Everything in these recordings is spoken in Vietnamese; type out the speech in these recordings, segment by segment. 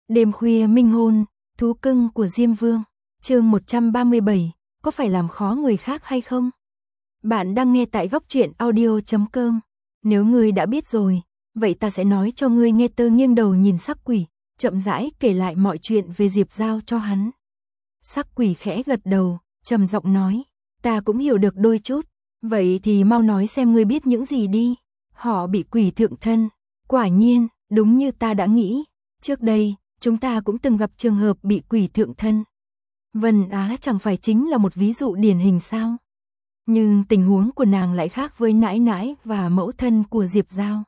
Đêm khuya minh hôn, thú cưng của Diêm Vương, chương 137, có phải làm khó người khác hay không? Bạn đang nghe tại góc truyện audio.com. Nếu ngươi đã biết rồi, vậy ta sẽ nói cho ngươi nghe. Tơ nghiêng đầu nhìn Sắc Quỷ, chậm rãi kể lại mọi chuyện về Diệp Giao cho hắn. Sắc Quỷ khẽ gật đầu, trầm giọng nói, ta cũng hiểu được đôi chút, vậy thì mau nói xem ngươi biết những gì đi. Họ bị quỷ thượng thân, quả nhiên, đúng như ta đã nghĩ, trước đây, chúng ta cũng từng gặp trường hợp bị quỷ thượng thân. Vân Á chẳng phải chính là một ví dụ điển hình sao? Nhưng tình huống của nàng lại khác với nãi nãi và mẫu thân của Diệp Giao.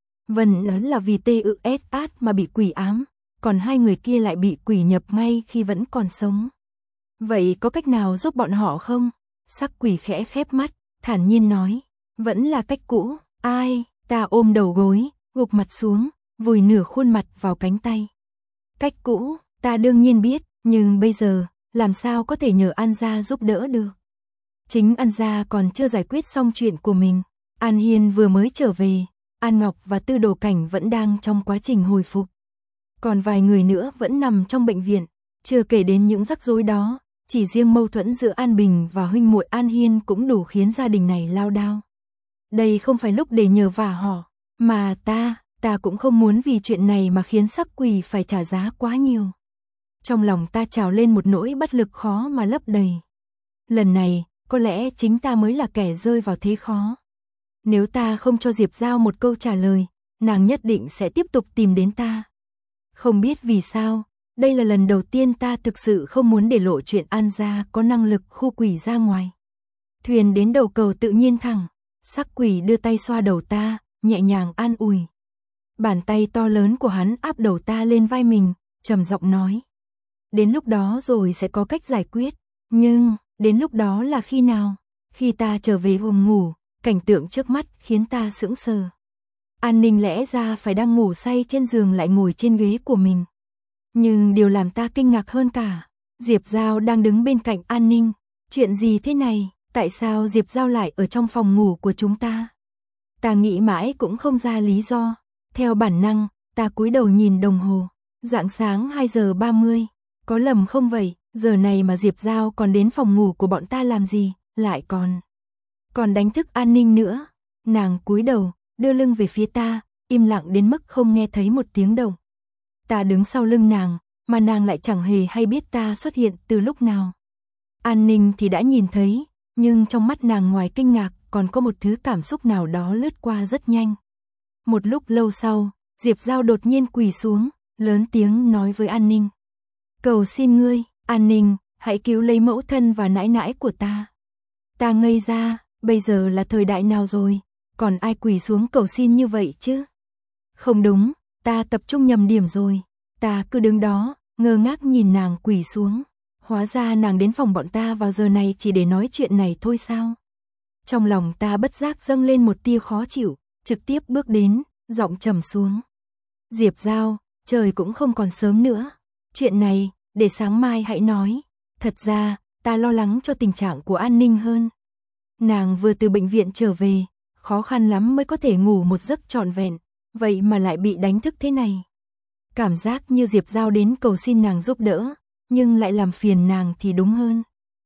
Vân Á là vì TUSAT mà bị quỷ ám, còn hai người kia lại bị quỷ nhập ngay khi vẫn còn sống. Vậy có cách nào giúp bọn họ không? Sắc Quỷ khẽ khép mắt, thản nhiên nói, vẫn là cách cũ. Ai? Ta ôm đầu gối, gục mặt xuống, vùi nửa khuôn mặt vào cánh tay. Cách cũ, ta đương nhiên biết, nhưng bây giờ, làm sao có thể nhờ An gia giúp đỡ được? Chính An gia còn chưa giải quyết xong chuyện của mình. An Hiên vừa mới trở về, An Ngọc và Tư Đồ Cảnh vẫn đang trong quá trình hồi phục. Còn vài người nữa vẫn nằm trong bệnh viện, chưa kể đến những rắc rối đó, chỉ riêng mâu thuẫn giữa An Bình và huynh muội An Hiên cũng đủ khiến gia đình này lao đao. Đây không phải lúc để nhờ vả họ, mà ta cũng không muốn vì chuyện này mà khiến Sắc Quỷ phải trả giá quá nhiều. Trong lòng ta trào lên một nỗi bất lực khó mà lấp đầy. Lần này, có lẽ chính ta mới là kẻ rơi vào thế khó. Nếu ta không cho Diệp Giao một câu trả lời, nàng nhất định sẽ tiếp tục tìm đến ta. Không biết vì sao, đây là lần đầu tiên ta thực sự không muốn để lộ chuyện An gia có năng lực khu quỷ ra ngoài. Thuyền đến đầu cầu tự nhiên thẳng, Sắc Quỷ đưa tay xoa đầu ta, nhẹ nhàng an ủi. Bàn tay to lớn của hắn áp đầu ta lên vai mình, trầm giọng nói. Đến lúc đó rồi sẽ có cách giải quyết, nhưng, đến lúc đó là khi nào? Khi ta trở về phòng ngủ, cảnh tượng trước mắt khiến ta sững sờ. An Ninh lẽ ra phải đang ngủ say trên giường lại ngồi trên ghế của mình. Nhưng điều làm ta kinh ngạc hơn cả, Diệp Giao đang đứng bên cạnh An Ninh. Chuyện gì thế này? Tại sao Diệp Giao lại ở trong phòng ngủ của chúng ta? Ta nghĩ mãi cũng không ra lý do. Theo bản năng, ta cúi đầu nhìn đồng hồ. Rạng sáng 2 giờ 30. Có lầm không vậy? Giờ này mà Diệp Giao còn đến phòng ngủ của bọn ta làm gì? Lại còn đánh thức An Ninh nữa. Nàng cúi đầu, đưa lưng về phía ta, im lặng đến mức không nghe thấy một tiếng động. Ta đứng sau lưng nàng, mà nàng lại chẳng hề hay biết ta xuất hiện từ lúc nào. An Ninh thì đã nhìn thấy, nhưng trong mắt nàng ngoài kinh ngạc còn có một thứ cảm xúc nào đó lướt qua rất nhanh. Một lúc lâu sau, Diệp Giao đột nhiên quỳ xuống, lớn tiếng nói với An Ninh. Cầu xin ngươi, An Ninh, hãy cứu lấy mẫu thân và nãi nãi của ta. Ta ngây ra, bây giờ là thời đại nào rồi, còn ai quỳ xuống cầu xin như vậy chứ? Không đúng, ta tập trung nhầm điểm rồi. Ta cứ đứng đó, ngơ ngác nhìn nàng quỳ xuống. Hóa ra nàng đến phòng bọn ta vào giờ này chỉ để nói chuyện này thôi sao? Trong lòng ta bất giác dâng lên một tia khó chịu, trực tiếp bước đến, giọng trầm xuống. Diệp Giao, trời cũng không còn sớm nữa. Chuyện này, để sáng mai hãy nói. Thật ra, ta lo lắng cho tình trạng của An Ninh hơn. Nàng vừa từ bệnh viện trở về, khó khăn lắm mới có thể ngủ một giấc trọn vẹn, vậy mà lại bị đánh thức thế này. Cảm giác như Diệp Giao đến cầu xin nàng giúp đỡ, nhưng lại làm phiền nàng thì đúng hơn.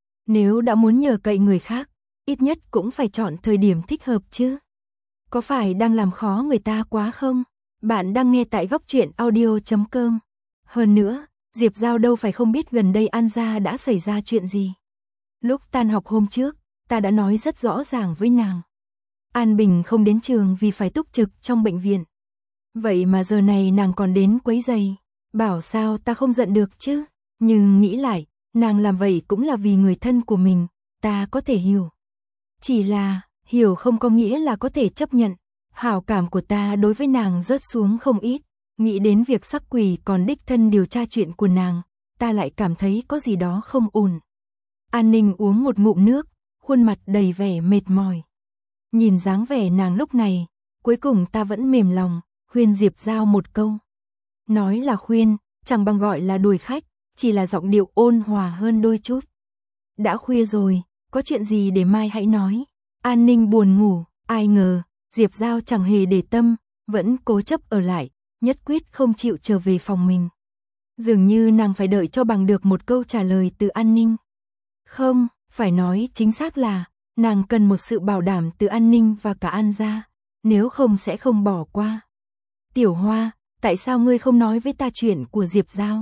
Nếu đã muốn nhờ cậy người khác, ít nhất cũng phải chọn thời điểm thích hợp chứ. Có phải đang làm khó người ta quá không? Bạn đang nghe tại góc truyện audio.com. Hơn nữa, Diệp Giao đâu phải không biết gần đây An gia đã xảy ra chuyện gì. Lúc tan học hôm trước, ta đã nói rất rõ ràng với nàng. An Bình không đến trường vì phải túc trực trong bệnh viện. Vậy mà giờ này nàng còn đến quấy rầy. Bảo sao ta không giận được chứ? Nhưng nghĩ lại, nàng làm vậy cũng là vì người thân của mình, ta có thể hiểu. Chỉ là, hiểu không có nghĩa là có thể chấp nhận. Hảo cảm của ta đối với nàng rớt xuống không ít. Nghĩ đến việc Sắc Quỷ còn đích thân điều tra chuyện của nàng, ta lại cảm thấy có gì đó không ổn. An Ninh uống một ngụm nước, khuôn mặt đầy vẻ mệt mỏi. Nhìn dáng vẻ nàng lúc này, cuối cùng ta vẫn mềm lòng, khuyên Diệp Giao một câu. Nói là khuyên, chẳng bằng gọi là đuổi khách, chỉ là giọng điệu ôn hòa hơn đôi chút. Đã khuya rồi, có chuyện gì để mai hãy nói. An Ninh buồn ngủ, ai ngờ, Diệp Giao chẳng hề để tâm, vẫn cố chấp ở lại, nhất quyết không chịu trở về phòng mình. Dường như nàng phải đợi cho bằng được một câu trả lời từ An Ninh. Không, phải nói chính xác là, nàng cần một sự bảo đảm từ An Ninh và cả An gia, nếu không sẽ không bỏ qua. Tiểu Hoa, tại sao ngươi không nói với ta chuyện của Diệp Giao?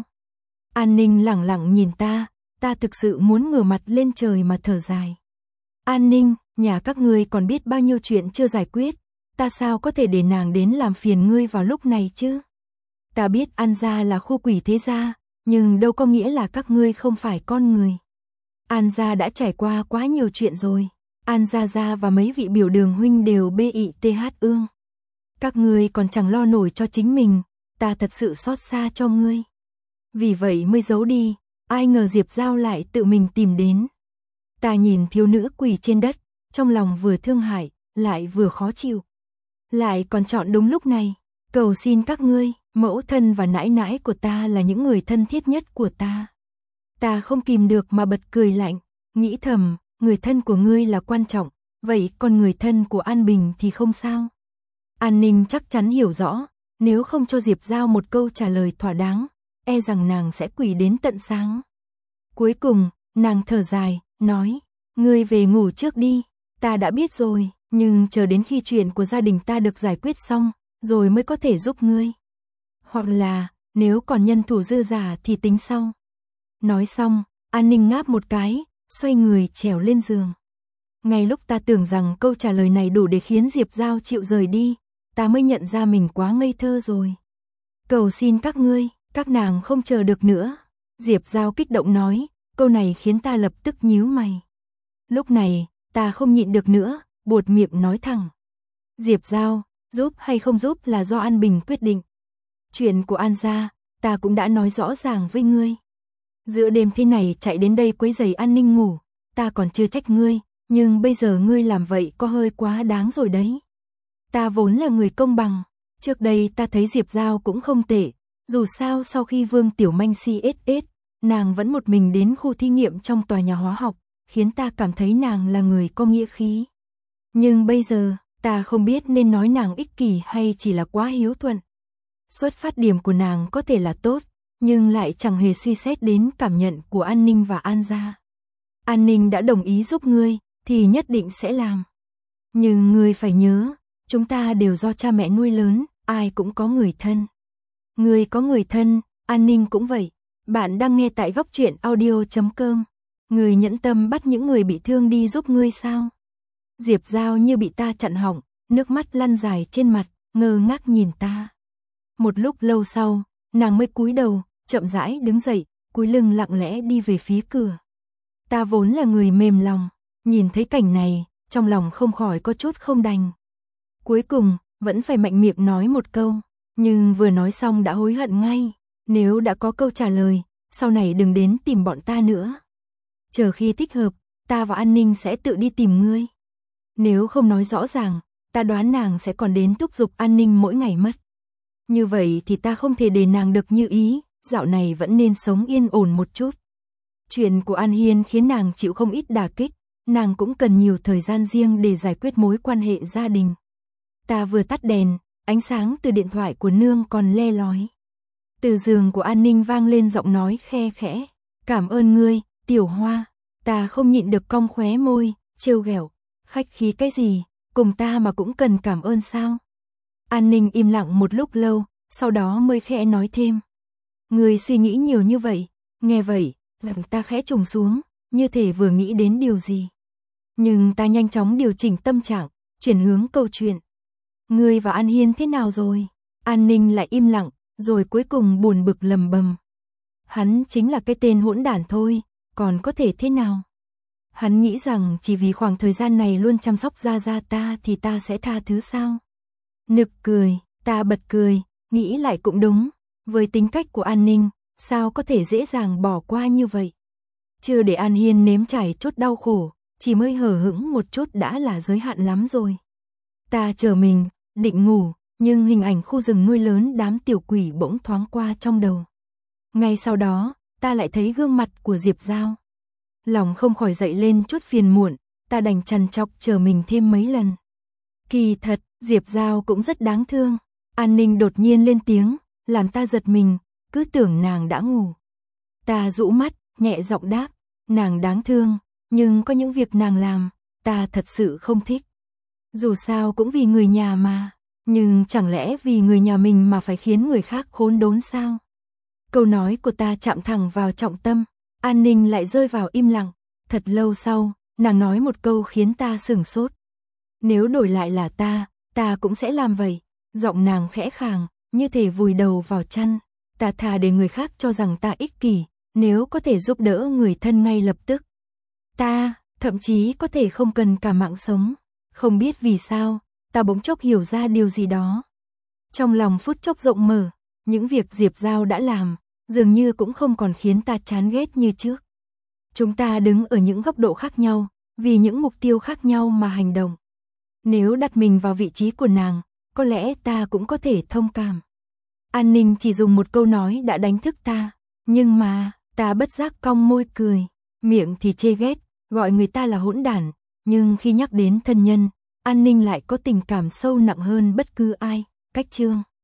An Ninh lẳng lặng nhìn ta thực sự muốn ngửa mặt lên trời mà thở dài. An Ninh, nhà các ngươi còn biết bao nhiêu chuyện chưa giải quyết, ta sao có thể để nàng đến làm phiền ngươi vào lúc này chứ? Ta biết An gia là khu quỷ thế gia, nhưng đâu có nghĩa là các ngươi không phải con người. An gia đã trải qua quá nhiều chuyện rồi. An gia gia và mấy vị biểu đường huynh đều BITH ương. Các ngươi còn chẳng lo nổi cho chính mình, ta thật sự xót xa cho ngươi. Vì vậy mới giấu đi, ai ngờ Diệp Giao lại tự mình tìm đến. Ta nhìn thiếu nữ quỳ trên đất, trong lòng vừa thương hại, lại vừa khó chịu. Lại còn chọn đúng lúc này, cầu xin các ngươi, mẫu thân và nãi nãi của ta là những người thân thiết nhất của ta. Ta không kìm được mà bật cười lạnh, nghĩ thầm, người thân của ngươi là quan trọng, vậy còn người thân của An Bình thì không sao. An Ninh chắc chắn hiểu rõ, nếu không cho Diệp Giao một câu trả lời thỏa đáng, e rằng nàng sẽ quỳ đến tận sáng. Cuối cùng, nàng thở dài, nói, ngươi về ngủ trước đi, ta đã biết rồi, nhưng chờ đến khi chuyện của gia đình ta được giải quyết xong, rồi mới có thể giúp ngươi. Hoặc là, nếu còn nhân thủ dư giả thì tính sau. Nói xong, An Ninh ngáp một cái, xoay người trèo lên giường. Ngay lúc ta tưởng rằng câu trả lời này đủ để khiến Diệp Giao chịu rời đi, ta mới nhận ra mình quá ngây thơ rồi. Cầu xin các ngươi, các nàng không chờ được nữa. Diệp Giao kích động nói, câu này khiến ta lập tức nhíu mày. Lúc này, ta không nhịn được nữa, buột miệng nói thẳng. Diệp Giao, giúp hay không giúp là do An Bình quyết định. Chuyện của An gia, ta cũng đã nói rõ ràng với ngươi. Giữa đêm thế này chạy đến đây quấy rầy An Ninh ngủ, ta còn chưa trách ngươi, nhưng bây giờ ngươi làm vậy có hơi quá đáng rồi đấy. Ta vốn là người công bằng, trước đây ta thấy Diệp Giao cũng không tệ, dù sao sau khi Vương Tiểu Manh CSS, nàng vẫn một mình đến khu thí nghiệm trong tòa nhà hóa học, khiến ta cảm thấy nàng là người có nghĩa khí. Nhưng bây giờ, ta không biết nên nói nàng ích kỷ hay chỉ là quá hiếu thuận. Xuất phát điểm của nàng có thể là tốt, nhưng lại chẳng hề suy xét đến cảm nhận của An Ninh và An gia. An Ninh đã đồng ý giúp ngươi, thì nhất định sẽ làm. Nhưng ngươi phải nhớ, chúng ta đều do cha mẹ nuôi lớn, ai cũng có người thân. Ngươi có người thân, An Ninh cũng vậy. Bạn đang nghe tại Góc Truyện Audio.com. Ngươi nhẫn tâm bắt những người bị thương đi giúp ngươi sao? Diệp Giao như bị ta chặn họng, nước mắt lăn dài trên mặt, ngơ ngác nhìn ta. Một lúc lâu sau, nàng mới cúi đầu, chậm rãi đứng dậy, cúi lưng lặng lẽ đi về phía cửa. Ta vốn là người mềm lòng, nhìn thấy cảnh này, trong lòng không khỏi có chút không đành. Cuối cùng, vẫn phải mạnh miệng nói một câu, nhưng vừa nói xong đã hối hận ngay. Nếu đã có câu trả lời, sau này đừng đến tìm bọn ta nữa. Chờ khi thích hợp, ta và An Ninh sẽ tự đi tìm ngươi. Nếu không nói rõ ràng, ta đoán nàng sẽ còn đến thúc giục An Ninh mỗi ngày mất. Như vậy thì ta không thể để nàng được như ý, dạo này vẫn nên sống yên ổn một chút. Chuyện của An Hiên khiến nàng chịu không ít đả kích, nàng cũng cần nhiều thời gian riêng để giải quyết mối quan hệ gia đình. Ta vừa tắt đèn, ánh sáng từ điện thoại của nương còn le lói. Từ giường của An Ninh vang lên giọng nói khe khẽ, cảm ơn ngươi, Tiểu Hoa. Ta không nhịn được cong khóe môi, trêu ghẹo, khách khí cái gì, cùng ta mà cũng cần cảm ơn sao? An Ninh im lặng một lúc lâu, sau đó mới khẽ nói thêm. Ngươi suy nghĩ nhiều như vậy, nghe vậy, lòng ta khẽ trùng xuống, như thể vừa nghĩ đến điều gì. Nhưng ta nhanh chóng điều chỉnh tâm trạng, chuyển hướng câu chuyện. Ngươi và An Hiên thế nào rồi? An Ninh lại im lặng, rồi cuối cùng buồn bực lầm bầm. Hắn chính là cái tên hỗn đản thôi, còn có thể thế nào? Hắn nghĩ rằng chỉ vì khoảng thời gian này luôn chăm sóc Gia Gia ta thì ta sẽ tha thứ sao? Nực cười, ta bật cười, nghĩ lại cũng đúng. Với tính cách của An Ninh, sao có thể dễ dàng bỏ qua như vậy? Chưa để An Hiên nếm trải chút đau khổ, chỉ mới hờ hững một chút đã là giới hạn lắm rồi. Ta chờ mình, định ngủ, nhưng hình ảnh khu rừng nuôi lớn đám tiểu quỷ bỗng thoáng qua trong đầu. Ngay sau đó, ta lại thấy gương mặt của Diệp Giao. Lòng không khỏi dậy lên chút phiền muộn, ta đành trằn trọc chờ mình thêm mấy lần. Kỳ thật, Diệp Giao cũng rất đáng thương. An Ninh đột nhiên lên tiếng, làm ta giật mình, cứ tưởng nàng đã ngủ. Ta rũ mắt, nhẹ giọng đáp, nàng đáng thương, nhưng có những việc nàng làm, ta thật sự không thích. Dù sao cũng vì người nhà mà, nhưng chẳng lẽ vì người nhà mình mà phải khiến người khác khốn đốn sao? Câu nói của ta chạm thẳng vào trọng tâm, An Ninh lại rơi vào im lặng. Thật lâu sau, nàng nói một câu khiến ta sửng sốt. Nếu đổi lại là ta cũng sẽ làm vậy. Giọng nàng khẽ khàng, như thể vùi đầu vào chăn. Ta thà để người khác cho rằng ta ích kỷ, nếu có thể giúp đỡ người thân ngay lập tức. Ta, thậm chí có thể không cần cả mạng sống. Không biết vì sao, ta bỗng chốc hiểu ra điều gì đó. Trong lòng phút chốc rộng mở, những việc Diệp Giao đã làm, dường như cũng không còn khiến ta chán ghét như trước. Chúng ta đứng ở những góc độ khác nhau, vì những mục tiêu khác nhau mà hành động. Nếu đặt mình vào vị trí của nàng, có lẽ ta cũng có thể thông cảm. An Ninh chỉ dùng một câu nói đã đánh thức ta, nhưng mà, ta bất giác cong môi cười, miệng thì chê ghét, gọi người ta là hỗn đản, nhưng khi nhắc đến thân nhân, An Ninh lại có tình cảm sâu nặng hơn bất cứ ai. Cách chương